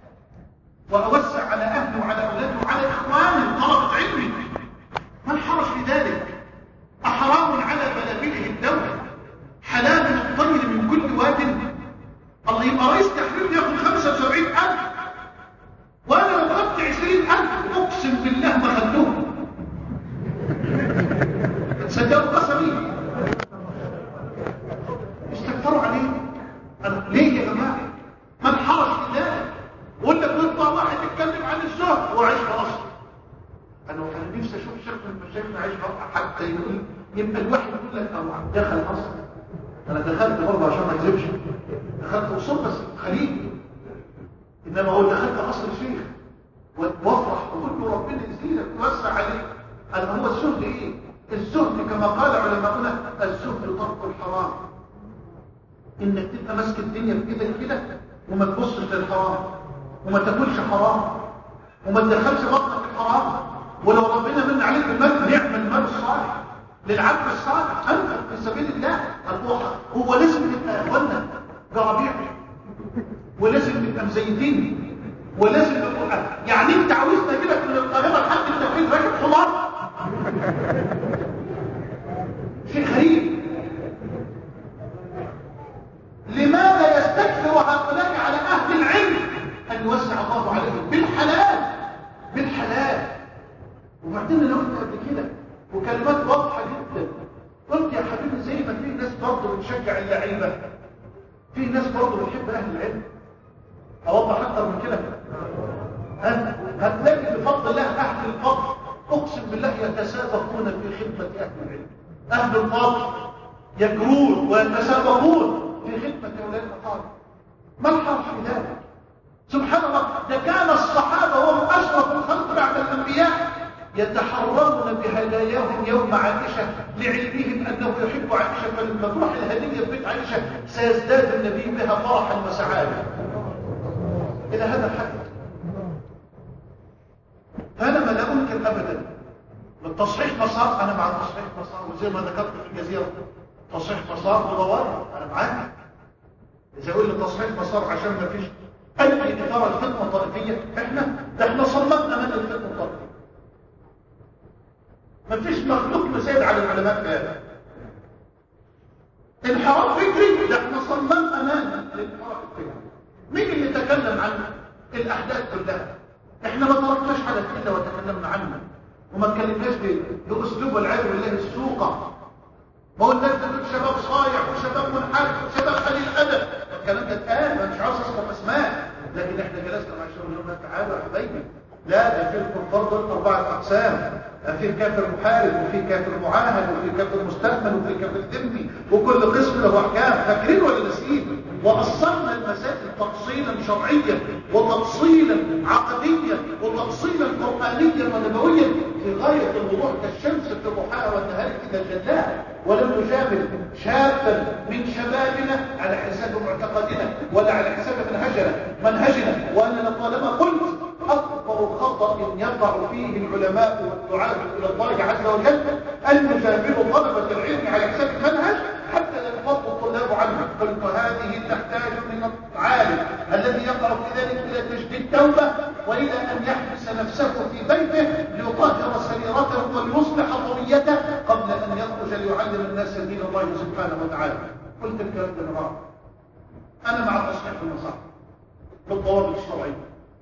واوسع على اهلي وعلى اولادي وعلى اخواني طلبة علمي. ما الحرج في ذلك؟ احرام على بلابله الدولة، حلال الطير من كل واد. الله، يبقى رئيس تحرير ياخد 75,000 وانا لو خدت 20,000 اقسم بالله ما خدتهم. تصدقوا قسمي؟ استكتروا عليه. ليه يا جماعه؟ ما الحرج في ذلك؟ ولا بيطلع واحد يتكلم عن الزهد وعيش في مصر. انا نفسي اشوف شيخ من مشايخنا عايش في مصر حتى يقول، يبقى الواحد يقول لك او دخل مصر. انا دخلت برضه عشان ما اكذبش، دخلت اصول بس خليج، انما هو دخلت قصر الشيخ وافرح وقلت له ربنا يزيدك ويوسع عليك. انا هو الزهد ايه؟ الزهد كما قال علماؤنا، الزهد ترك الحرام، انك تبقى ماسك الدنيا بايدك كده وما تبصش للحرام وما تاكلش حرام وما تدخلش بطنك الحرام. ولو ربنا من عليك المال، نعم المال الصالح للعبد الصالح، انفق في سبيل الله. هو لازم نبقى اخوانا جرابيع، ولازم نبقى مزيدين، ولازم نبقى يعني انت عاوزنا كده من القاهره لحد التوحيد راكب حمار؟ شيء غريب. لماذا يستكثر هؤلاء على اهل العلم ان يوسع الله عليهم بالحلال؟ بالحلال. وبعدين انا قلت قبل كده وكلمات واضحه جدا، قلت يا حبيبي زي ما في ناس برضه بتشجع اللعيبه، في ناس برضه بتحب اهل العلم. اوضح اكتر من كده؟ هتلاقي بفضل الله اهل الفضل اقسم بالله يتسابقون في خدمه اهل العلم. اهل الفضل يجرون ويتسابقون في خدمه اولاد الحرب. ما الحرج في ذلك؟ سبحان الله، ده كان الصحابه وهم اشرف الخلق بعد الانبياء يتحرمون بهداياهم يوم عائشه لعلمهم انه يحب عائشه، فلما تروح الهديه في بيت عائشه سيزداد النبي بها فرحا وسعاده الى هذا الحد. فانا ما لا انكر ابدا التصحيح مسار، انا مع تصحيح مسار، وزي ما ذكرت في الجزيره تصحيح مسار وضوابط انا معاك. اذا يقول لي تصحيح مسار عشان ما فيش اي اثاره فتنه طائفيه، احنا صممنا من الفتنه الطائفيه مفيش مخلوق مساعد على العلماء كده. انحراف فكري، ده احنا صمم امانا للانحراف الفكري. مين اللي تكلم عن الاحداث كلها؟ احنا ما تركناش حدث الا وتكلمنا عنه، وما اتكلمناش باسلوب والعياذ بالله السوقه. ما هو الناس دول شباب صايع وشباب منحرف وشباب قليل الادب، الكلام ده اتقال، انا مش عاوز اذكر اسماء، لكن احنا جلسنا مع الشباب ونقول تعالوا يا حبايبي، لا ده في الكفار دول 4 اقسام، في كافر محارب وفي كافر معاهد وفي كافر مستأمن وفي كافر ذمي، وكل قسم له احكام. فاكرين ولا ناسيين؟ واصلنا المسائل تفصيلا شرعيا وتفصيلا عقديا وتفصيلا قرآنيا ونبويا في غاية الوضوح كالشمس في ضحاها والنهار إذا جلاها، ولم نجامل شابا من شبابنا على حساب معتقدنا ولا على حساب منهجنا. وانا لطالما قلت اكبر خطأ يقع فيه العلماء والدعاة الى الله عز وجل ان يجاملوا طلبة العلم على حساب المنهج حتى ينفض الطلاب عنه. قلت هذه تحتاج من العالم الذي يقع في ذلك الى تجديد توبة والى ان يحبس نفسه في بيته ليطهر سريرته وليصلح طويته قبل ان يخرج ليعلم الناس دين الله سبحانه وتعالى. قلت الكلام ده مرة. انا مع تصحيح المصاحف بالضوابط الشرعيه.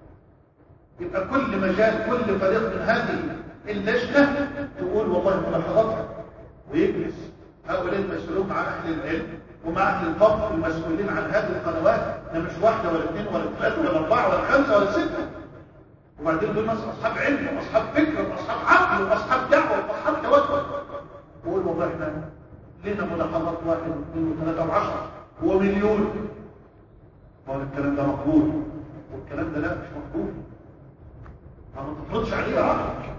يبقى كل مجال كل فريق من هذه اللجنه تقول والله ملاحظاتها، ويجلس هؤلاء المسؤولون مع اهل العلم ومع اهل الفضل المسؤولين عن هذه القنوات، ده مش 1 ولا 2 ولا 3 ولا 4 ولا 5 ولا 6. وبعدين دول ناس اصحاب علم واصحاب فكر واصحاب عقل واصحاب دعوه واصحاب توكل. يقول والله احنا لنا ملاحظات 1 و2 و3 و10 ومليون. قال الكلام ده مقبول والكلام ده لا مش مقبول، ما تفرضش عليه رأيك.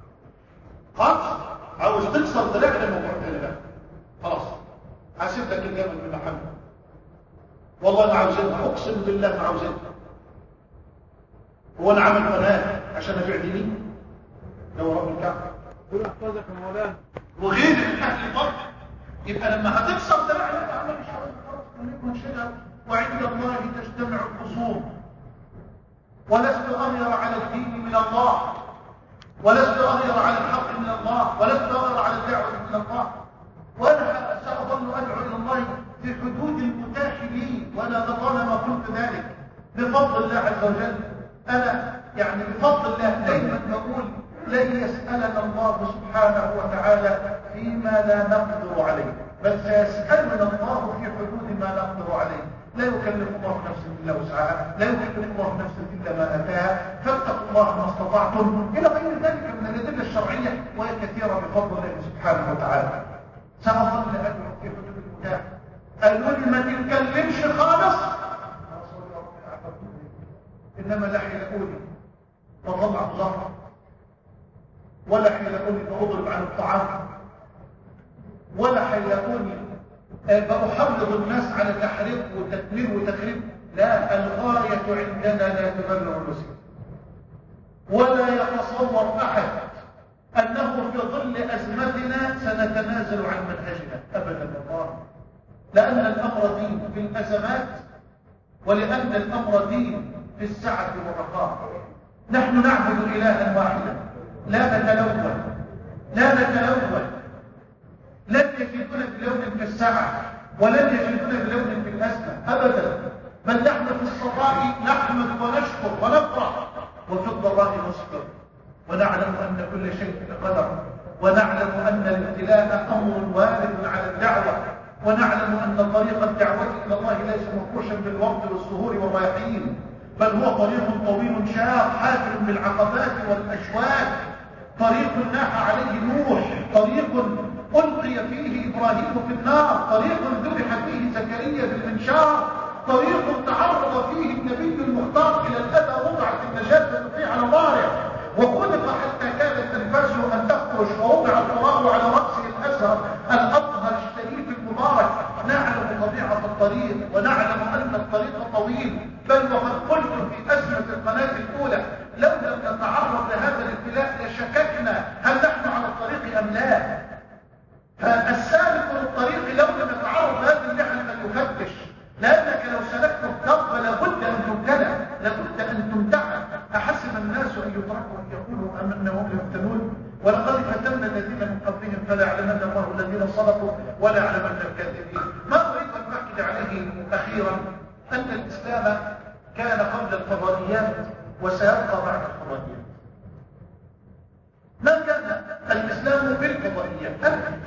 خلاص عاوز تكسر ضلعنا الموضوع الثاني ده، خلاص هسيب لك الجمل من محمد، والله ما عاوزينها، اقسم بالله ما عاوزينها. هو انا عامل قناه عشان ابيع ديني؟ لو رب الكعبه كل احفظك يا مولانا وغير من اهل الفضل. يبقى لما هتكسر ضلعنا تعمل الشرط خلاص نكون شجر وعند الله تجتمع الخصوم. ولست أغير على الدين من الله، ولست أغير على الحق من الله، ولست أغير على الدعوة من الله، وأنا سأظل أدعو إلى الله في حدود المتاح لي، وأنا لطالما قلت ذلك بفضل الله عز وجل. أنا يعني بفضل الله دائما نقول لن يسألنا الله سبحانه وتعالى فيما لا نقدر عليه، بل سيسألنا الله في حدود ما نقدر عليه. لا يكلف الله نفسا الا وسعها، لا يكلف الله نفسا الا ما اتاها، فاتقوا الله ما استطعتم الى غير ذلك من الادله الشرعيه، وهي كثيره بفضل الله سبحانه وتعالى. ساظل ادعو في حدود المتاح. قالوا لي ما تتكلمش خالص، انما لا حيلقوني فطلع ظهر، ولا حيلقوني فاضرب عن الطعام، ولا حيلقوني بأحرض الناس على تحريق وتكمير وتخريب. لا، الغاية عندنا لا تبرع الوسيلة. ولا يتصور أحد أنه في ظل أزمتنا سنتنازل عن منهجنا أبدا والله، لأن الأمر دين في الأزمات، ولأن الأمر دين في السعة والرخاء. نحن نعبد إلها واحدا، لا نتلون لا نتلون. لن يجدون بلون في السعة ولن يجدون بلون في الأزمة أبدا، بل نحن في الصفاء نحمد ونشكر ونفرح، وفي الضراء نصبر، ونعلم أن كل شيء بقدر، ونعلم أن الابتلاء أمر وارد على الدعوة، ونعلم أن طريق الدعوة إلى الله ليس مفروشا بالورد والزهور والرياحين، بل هو طريق طويل شاق حافل بالعقبات والأشواك، طريق ناح عليه نوح، طريق ألقي فيه إبراهيم في النار، طريق ذبح فيه زكريا بالمنشار، طريق تعرض فيه النبي المختار إلى الأذى وضعت النجاة تطيع على ظهره، وخلق حتى كانت أنفاسه أن تخرج، ووضع القراء على رأسه الأزهر الأطهر الشريف المبارك. نعلم طبيعة الطريق، ونعلم أن الطريق طويل، بل وقد قلت في أزمة القناة الأولى لو لم نتعرض لهذا الابتلاء لشككنا هل نحن على الطريق أم لا. فالسالك للطريق لو لم يتعرض لهذه المحن فليفتش، لأنك لو سلكت الضرب لابد أن تبتلى، لابد أن تمتحن. أحسب الناس أن يتركوا أن يقولوا آمنا وهم يفتنون؟ ولقد فتنا الذين من قبلهم فلا يعلمن الله الذين صدقوا ولا يعلمن الكاذبين. ما أريد أن أؤكد عليه أخيرا أن الإسلام كان قبل الفضائيات وسيبقى بعد الفضائيات. ما كان الإسلام بالفضائيات أبدا،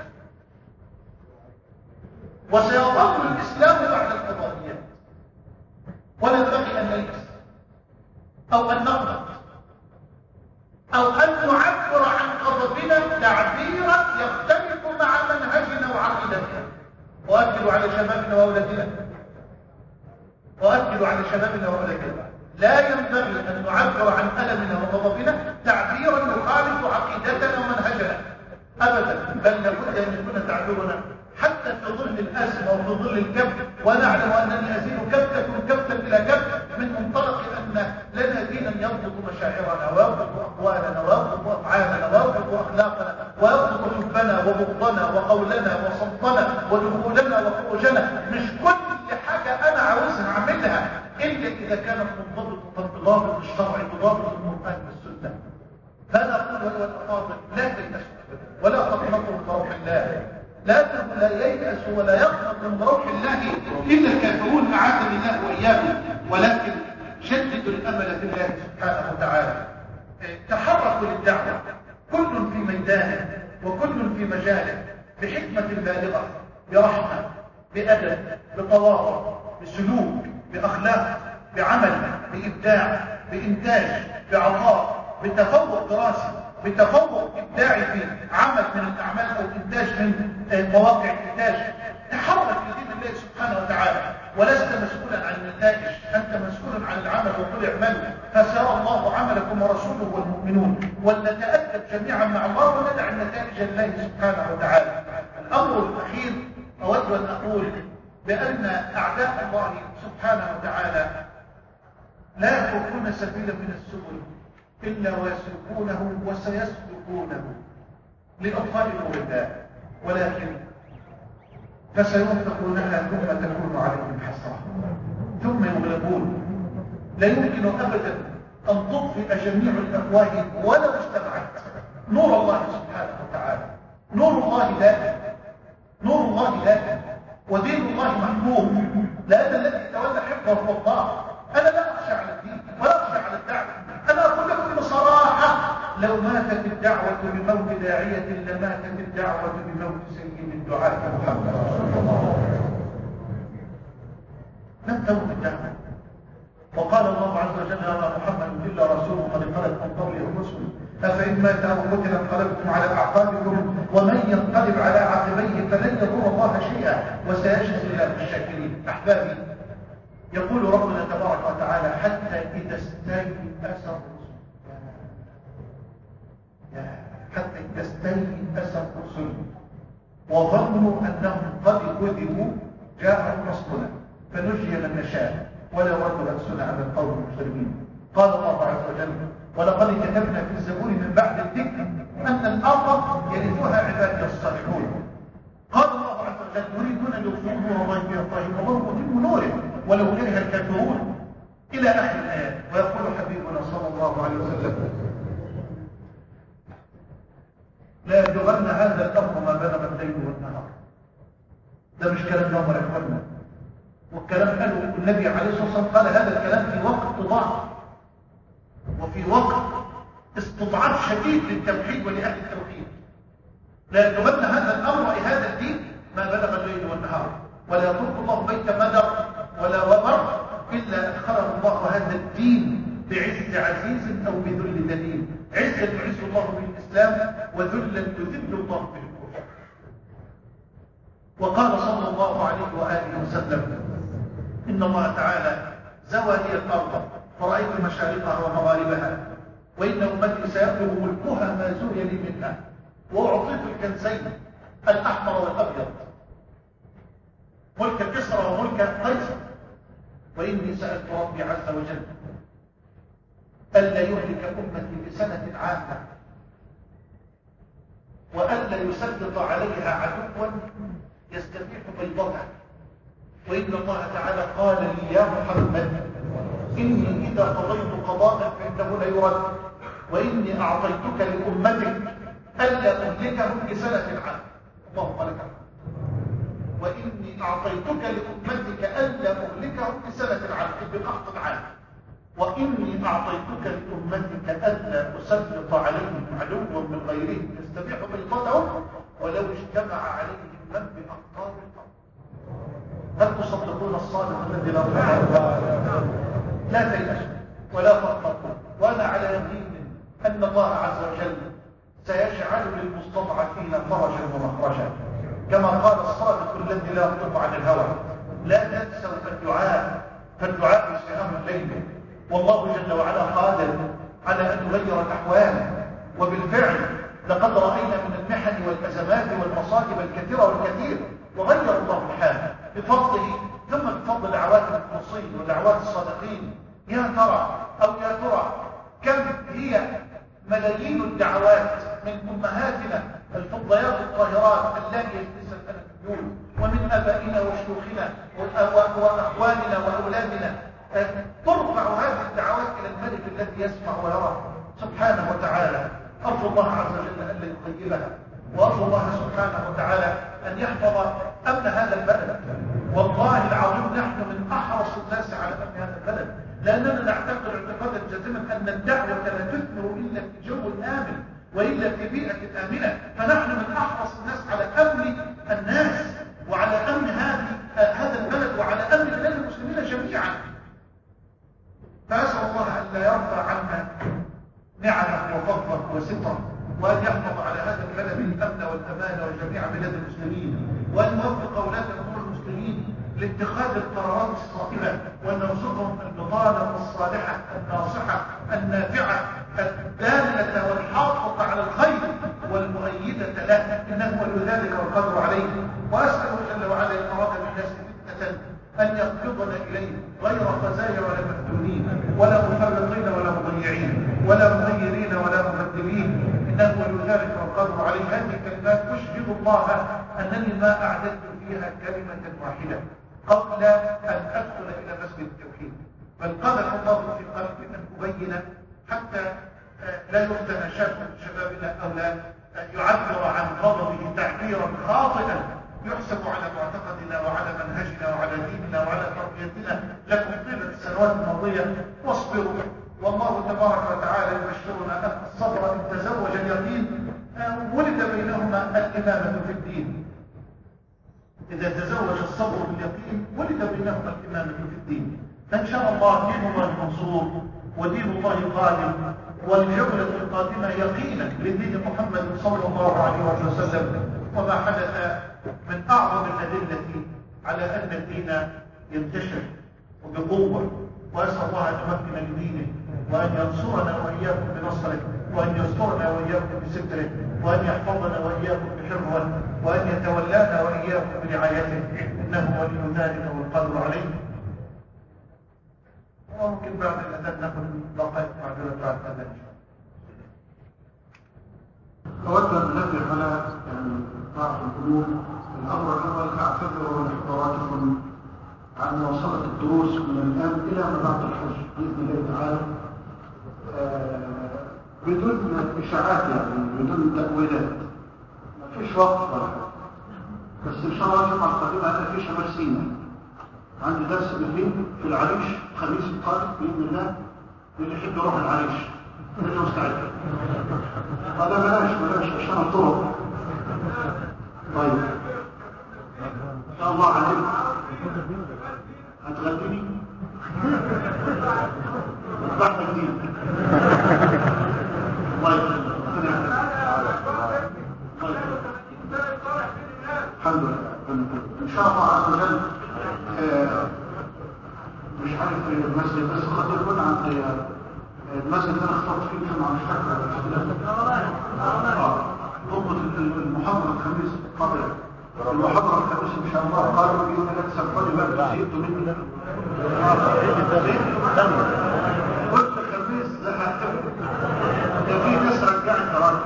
وسيظل الإسلام بعد الفضائيات. ولا ينبغي أن نيأس أو أن نقنط أو أن نعبر عن غضبنا تعبيرا يختلف مع منهجنا وعقيدتنا. وأكد على شبابنا وأولادنا لا ينبغي أن نعبر عن ألمنا وغضبنا تعبيرا يخالف عقيدتنا ومنهجنا أبدا، بل لابد أن يكون تعبيرنا حتى في ظل الأزمة وفي ظل الكبت، ونعلم أنني أزيد كبتا إلى كبت من منطلق أن لنا دينا يضبط مشاعرنا ويضبط أقوالنا ويضبط أفعالنا ويضبط أخلاقنا ويضبط حبنا وبغضنا وقولنا وصمتنا ودخولنا وخروجنا. مش كل حاجة أنا عاوزها أعملها إلا إذا كانت منضبطة بضابط الشرع بضابط القرآن والسنة. فأنا أقول أيها الأفاضل لا تيأسوا ولا تقنطوا من روح الله. لا ييأس ولا يقنط من روح الله إلا الكافرون أعاذني الله وإياكم. ولكن شددوا الأمل في الله سبحانه وتعالى. تحركوا للدعوة، كل في ميدانه وكل في مجاله، بحكمة بالغة، برحمة، بأدب، بتواضع، بسلوك، بأخلاق، بعمل، بإبداع، بإنتاج، بعطاء، بتفوق دراسي، بتفوق إبداعي في عمل من الأعمال أو إنتاج من مواقع الإنتاج. تحرك لدين الله سبحانه وتعالى، ولست مسؤولا عن النتائج، أنت مسؤول عن العمل. وقل اعملوا فسيرى الله عملكم ورسوله والمؤمنون، ولنتأدب جميعا مع الله وندع النتائج لله سبحانه وتعالى. الأمر الأخير أود أن أقول بأن أعداء الله سبحانه وتعالى لا يتركون سبيلا من السبل إلا ويسلكونه وسيسلكونه لأطفال الولدان، ولكن فسينفقونها ثم تكون عليهم حسرة ثم يغلبون. لا يمكن أبدا أن تطفئ جميع الأفواه ولو اجتمعت. نور الله سبحانه وتعالى نور الله دائم ودين الله محفوظ، لأن الذي يتولى حفظه هو الله. أنا لا أخشى على الدين ولا أخشى على الدعوة. أنا أقول لكم بصراحة، لو ماتت الدعوة بموت داعية لماتت الدعوة بموت سيد الدعاة محمد صلى الله عليه وسلم. لم تمت الدعوة. وقال الله عز وجل: يا محمد إلا رسول قد خلت من قبله الرسل أفإن مات أو قتل انقلبتم على أعقابكم ومن ينقلب على عقبيه فلن يضر الله شيئا وسيجزي الله الشاكرين. أحبابي، يقول ربنا تبارك وتعالى: حتى إذا استيأس الرسل وظنوا أنهم قد كذبوا جاءهم نصرنا فنجي من نشاء ولا يرد بأسنا عن القوم المجرمين. قال الله عز وجل: ولقد كتبنا في الزبور من بعد الذكر أن الأرض يرثها عبادي الصالحون. قال الله عز وجل: يريدون أن يطفئوا نور الله بأفواههم والله متم نوره ولو كره الكافرون، إلى آخر الآيات. ويقول حبيبنا صلى الله عليه وسلم: لا يبلغن هذا الأمر ما بلغ الليل والنهار. ده مش كلام نوم يا اخوانا، والكلام قاله النبي عليه الصلاة والسلام. قال هذا الكلام في وقت ضعف وفي وقت استضعاف شديد للتوحيد ولأهل التوحيد. لا يبلغن هذا الأمر أي هذا الدين ما بلغ الليل والنهار، ولا يترك الله بيت مدر ولا وبر إلا أدخله الله هذا الدين بعز عزيز أو بذل ذليل. عزا يعز الله بالإسلام وذلا يذل الله بالكفر. وقال صلى الله عليه وآله وسلم: إن الله تعالى زوى لي الأرض فرأيت مشارقها ومغاربها، وإن أمتي سيبلغ ملكها ما زوي لي منها، وأعطيت الكنزين الأحمر والأبيض، ملك كسرى وملك قيصر. وإني سألت ربي عز وجل ألا يهلك أمتي بسنة عامة وألا يسلط عليها عدوا يستبيح بيضتها. وإن الله تعالى قال لي: يا محمد إني إذا قضيت قضاء فإنه لا يرد، وإني أعطيتك لأمتك ألا أهلكهم بسنة عام. اللهم لك الحمد. وإني أعطيتك لأمتك ألا أهلكهم بسنة عام بقحط عام. وإني أعطيتك لأمتك ألا أسلط عليهم عدوا من غيرهم يستبيح بيضتهم ولو اجتمع عليهم من بأقطار الأرض. هل تصدقون الصادق الذي لا ريب؟ لا تيأسوا ولا تقنطوا، وأنا على يقين أن الله عز وجل سيجعل للمستضعفين فرجا ومخرجا، كما قال الصادق الذي لا ينطق عن الهوى: لا تنسوا الدعاء فالدعاء سهام الليل. والله جل وعلا قادر على أن يغير الأحوال، وبالفعل لقد رأينا من المحن والأزمات والمصائب الكثيرة والكثير وغير الله الحال بفضله، ثم بفضل دعوات المخلصين ودعوات الصادقين. يا ترى كم هي ملايين الدعوات من أمهاتنا الفضيات الطاهرات اللاتي يجلسن لنا في البيوت، ومن آبائنا وشيوخنا وأخواننا وأولادنا، ترفع هذه الدعوات إلى الملك الذي يسمع ويرى سبحانه وتعالى. أرجو الله عز وجل أن لا يخيبها، وأرجو الله سبحانه وتعالى أن يحفظ أمن هذا البلد. والله العظيم نحن من أحرص الناس على أمن هذا البلد، لأننا نعتقد اعتقادا جازما أن الدعوة لا تثمر إلا في جو آمن وإلا في بيئة آمنة. فنحن من أحرص الناس على أمن الناس وعلى أمن هذا البلد وعلى أمن بلاد المسلمين جميعا. فأسأل الله أن لا يرفع عنا نعمه وفضله وستره، وأن يحفظ على هذا البلد الأمن والأمان وجميع بلاد المسلمين، وأن يوفق أولاد الأمور المسلمين لاتخاذ القرارات الصائبة، وأن يرزقهم البطانة الصالحة الناصحة النافعة الدالة والحافظة على الخير والمؤيدة له، إنه ولي ذلك والقدر عليه. وأسأله جل وعلا إن أراد بالناس فتنة أن يقبضنا إليه غير خزايا ولا مفتونين ولا مفرطين ولا مضيعين ولا مغيرين ولا مبدلين، إنه ولي ذلك والقدر عليه. هذه الكلمات أشهد الله أنني ما أعددت فيها كلمة واحدة قبل أن أدخل إلى مسجد التوحيد، بل قذف الله في قلبي أن أبين حتى لا يفتن شاب من شبابنا أو لا يعبر عن غضبه تعبيرا خاطئا يحسب على معتقدنا وعلى منهجنا وعلى ديننا وعلى تربيتنا لكم طيلة السنوات الماضية. واصبروا، والله تبارك وتعالى يبشرنا أن الصبر إن تزوج اليقين ولد بينهما الإمامة في الدين. إذا تزوج الصبر باليقين ولد بينهما الإمامة في الدين. فإن شاء الله دين الله منصور ودين الله قادم، والجولة القادمة يقينا لدين محمد صلى الله عليه وسلم. وما حدث من أعظم الأدلة على أن الدين ينتشر وبقوة، وأسأل الله أن يمكن لدينه وأن ينصرنا وإياكم بنصره، وأن يسترنا وإياكم بستره، وأن يحفظنا وإياكم بحفظه، وأن يتولانا وإياكم برعايته، إنه ولي ذلك والقدر عليه. وممكن بعد الأذان نأخذ دقائق معدودة بعد الأذان. أود أن ننبه على بعض الأمور. الأمر الأول أعتذر لحضراتكم عن وصلت الدروس من الآن إلى ما بعد الحج بإذن الله تعالى بدون إشاعات، بدون تأويلات، ما فيش وقت ولا حاجة. بس إن شاء الله الجمعة القادمة أنا في شمال سيناء عندي درس بالليل في العريش الخميس القادم بإذن الله، اللي يحب يروح العريش اللي مستعد. هذا بلاش عشان الطرق. طيب إن شاء الله عليك هتغديني وتبعت جديد. الله يخليك. الحمد لله. إن شاء الله عز وجل مش عارف المسجد، بس قد يكون عند المسجد اللي انا اخترت فيه الجمعة مش فاكر ضبط المحاضرة الخميس قبل المحاضرة الخميس إن شاء الله قالوا بإذن الله تسافروا بقى تسيبتوا مني قلت الخميس ده في ناس رجعت تراجع.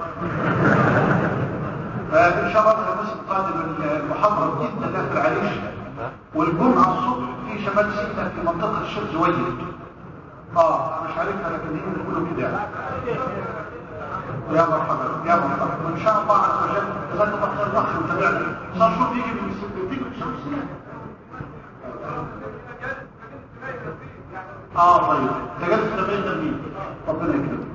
فإن شاء الله الخميس القادم المحاضرة بإذن الله في العريش، والجمعة الصبح في شمال سيناء في منطقة الشيخ زويد. مش عارفها لكن هي بيقولوا كده. يا مرحبا يا مرحبا، وان شاء الله عز وجل جزاك الله خير الاخ متابعني صار شو بيجي من الشمسيه. طيب تجلس بين النبي ربنا يكرمك.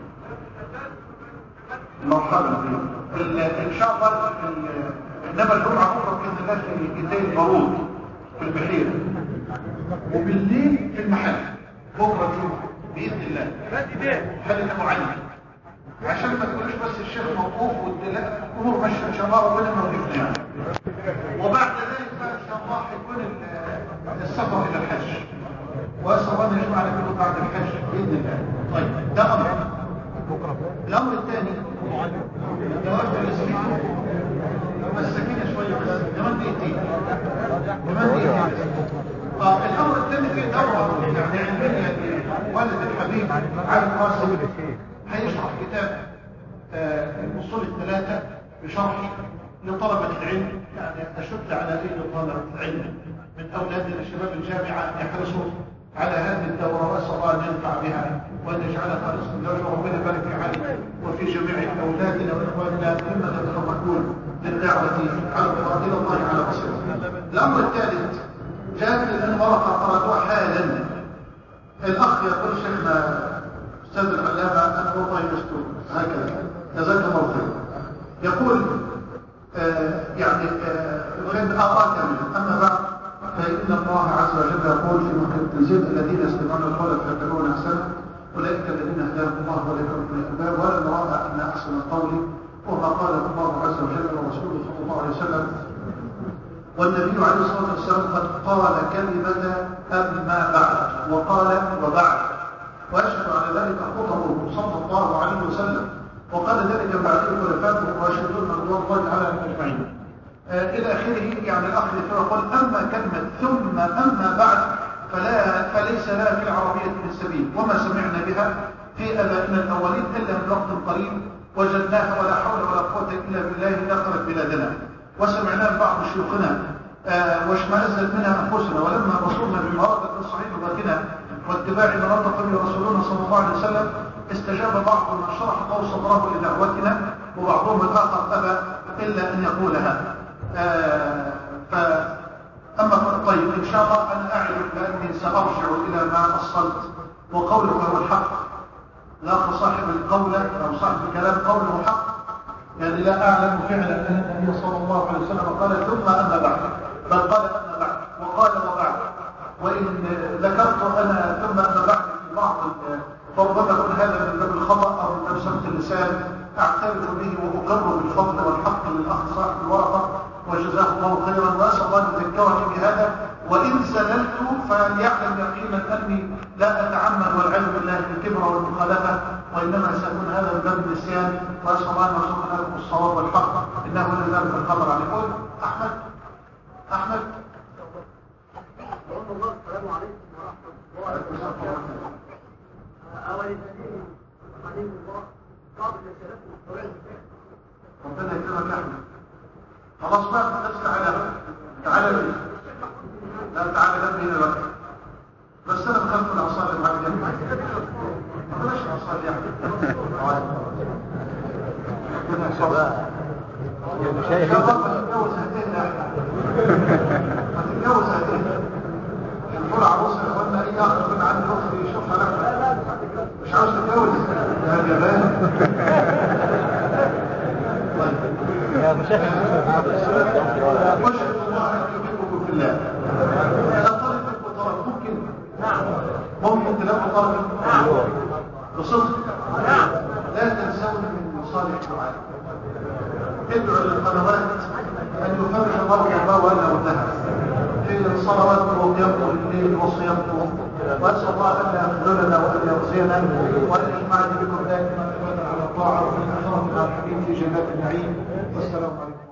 مرحبا ان شاء الله. انما الجمعه بكره باذن الله في كتاب البارود في البحيره، وبالليل في المحل بكره الجمعه باذن الله محل ابو علي، عشان ما تقولوش بس الشيخ موقوف والامور ماشيه ان شاء الله ربنا موقفنا يعني. وبعد ذلك بقى ان شاء الله هيكون السفر الى الحج، واسال الله ان يجمعنا كله بعد الحج باذن الله. طيب ده امر. الامر الثاني السكينه شويه بس كمان دقيقتين. الامر الثاني في دوره يعني علميه والد الحبيب علي القاسم هيشرح كتاب الاصول الثلاثه بشرح لطلبه العلم، يعني اشد على ايد طلبه العلم من اولادنا شباب الجامعه يحرصوا على هذه الدوره، واسال الله ان ينفع بها وان يجعلها خالصه لوجه ربنا يبارك في علي وفي جميع اولادنا واخواننا ممن يتحركون للدعوه الى الله على بصيره. الامر الثالث جاءت الان ورقه قراتها حالا. الاخ يقول شيخنا استاذ العلامه انا والله مستور هكذا جزاك الله خير. يقول يريد آراء كاملة. أما بعد فإن الله عز وجل يقول في محكم التنزيل الذين يستمعون القول فيتبعون أحسنه أولئك الذين هداهم الله وأولئك هم الألباب. ولا نرى أن أحسن القول وما قاله الله عز وجل ورسوله صلى الله عليه وسلم. والنبي عليه الصلاة والسلام قد قال كلمة أما بعد وقال وبعد، وأشهد على ذلك خطبه صلى الله عليه وسلم، وقال ذلك بعد خلفائه الراشدون رضوان الله عليهم اجمعين الى اخره. يعني الاخ يقول اما كلمه ثم اما بعد فليس لها في العربيه من سبيل، وما سمعنا بها في ابائنا الاولين الا من وقت قريب وجدناها ولا حول ولا قوه الا بالله دخلت بلادنا، وسمعناها بعض شيوخنا واشمئزت منها انفسنا، ولما بصرنا بمرض صحيح لغتنا واتباع ما نطق به رسولنا صلى الله عليه وسلم استجاب بعضهم من شرح الله صدره لدعوتنا، وبعضهم الاخر ابى الا ان يقولها. طيب ان شاء الله انا اعلم باني سارجع الى ما اصلت، وقوله هو الحق. الاخ صاحب القول او صاحب الكلام قوله حق، يعني لا اعلم فعلا ان النبي صلى الله عليه وسلم قال ثم اما بعد، بل قال اما بعد وقال وبعد. وان ذكرت انا ثم اما بعد في بعض فربما يكون هذا من باب الخطأ أو من باب سمت اللسان، أعترف به وأقر بالفضل والحق للأخ صاحب الورقة وجزاه الله خيرا، وأسأل الله أن يذكرني بهذا، وإن زللت فليعلم يقينا أني لا أتعمد والعياذ بالله بالكبر والمخالفة، وإنما سيكون هذا من باب النسيان، وأسأل الله أن يرزقنا لكم الصواب والحق إنه لذلك القدر عليه. قل أحمد السلام عليكم ورحمة الله وبركاته. أول الذين عليهم الله قابل لسلامه ربنا يكرمك يا احمد. خلاص بقى الناس تعالى لي. لا تعالى جنبي هنا بقى. بس انا بخاف من العصا اللي معاك جنبي. ما بلاش العصا دي يا احمد. ربنا يحفظك. يا مشايخ هتتجوز هتهدى يا احمد. هتتجوز هتهدى. كل عروسه يا اخوانا اي اخ يكون عنده اخت يشوفها لك مش عاوز تتجوز يا جبان. يا مشايخ واشهد الله ان يحبكم في الله. اذا طلب منكم طلب ممكن تلاقوا طلب بصدق. لا تنسون من مصالح الدعاء. ادعوا للقنوات ان يفرج الله كرباه وانا ودها في الصلوات وقيامه الليل وصيامه، واسال الله ان يخذلنا وان يرزقنا وان يجمعنا بكم دائما على الطاعه وفي الاخره مع الحبيب في جنات النعيم. والسلام عليكم.